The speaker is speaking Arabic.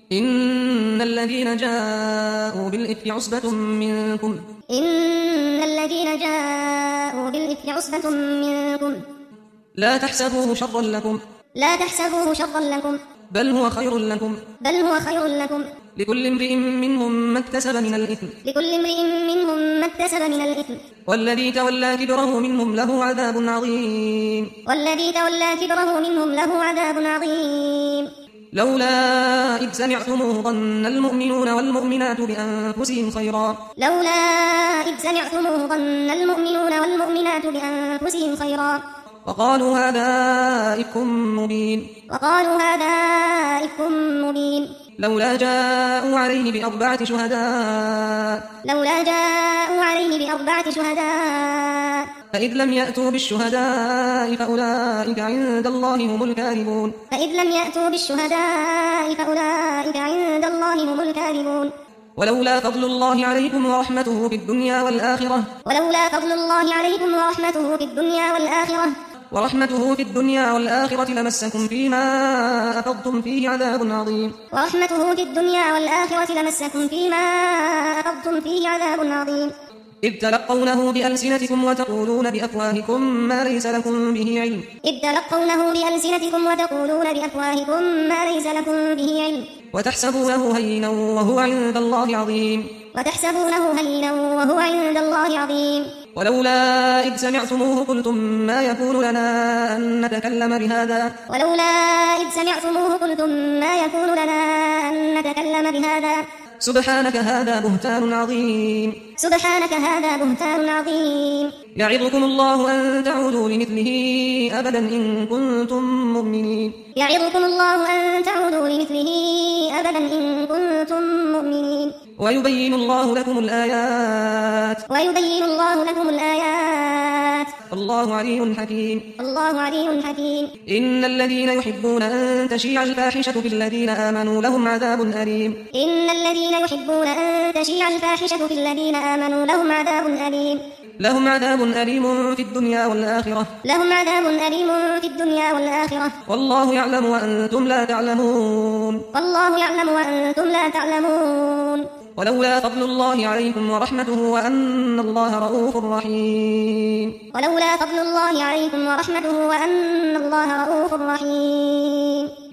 إن الذين جاءوا بالإفك عصبة منكم إن الذين جاءوا بالإفك عصبة منكم لا تحسبوه شرا لكم لا تحسبوه شرا لكم بل هو خير لكم لكل امرئ منهم ما اكتسب من الإثم والذي تولى كبره منهم له عذاب عظيم لولا إذ سمعتموه ظن المؤمنون والمؤمنات بأنفسهم خيرا وقالوا هذا إفك مبين لولا جاءوا عليه بأربعة شهداء فإذ لم يأتوا بالشهداء فأولئك عند الله هم الكاذبون ولولا فضل الله عليكم ورحمته في الدنيا والآخرة لمسكم فيما أفضتم فيه عذاب عظيم إذ تلقونه بألسنتكم وتقولون بأفواهكم ما ليس لكم به علم وتحسبونه هينا وهو عند الله عظيم ولولا إذ سمعتموه قلتم ما يكون لنا أن نتكلم بهذا سبحانك هذا بهتان عظيم يعظكم الله أن تعودوا لمثله أبدا إن كنتم مؤمنين ويبين الله لكم الآيات الله عليم حكيم إن الذين يحبون أن تشيع الفاحشة في الذين آمنوا لهم عذاب أليم في الدنيا والآخرة والله يعلم وأنتم لا تعلمون ولولا فضل الله عليكم ورحمته وأن الله رؤوف رحيم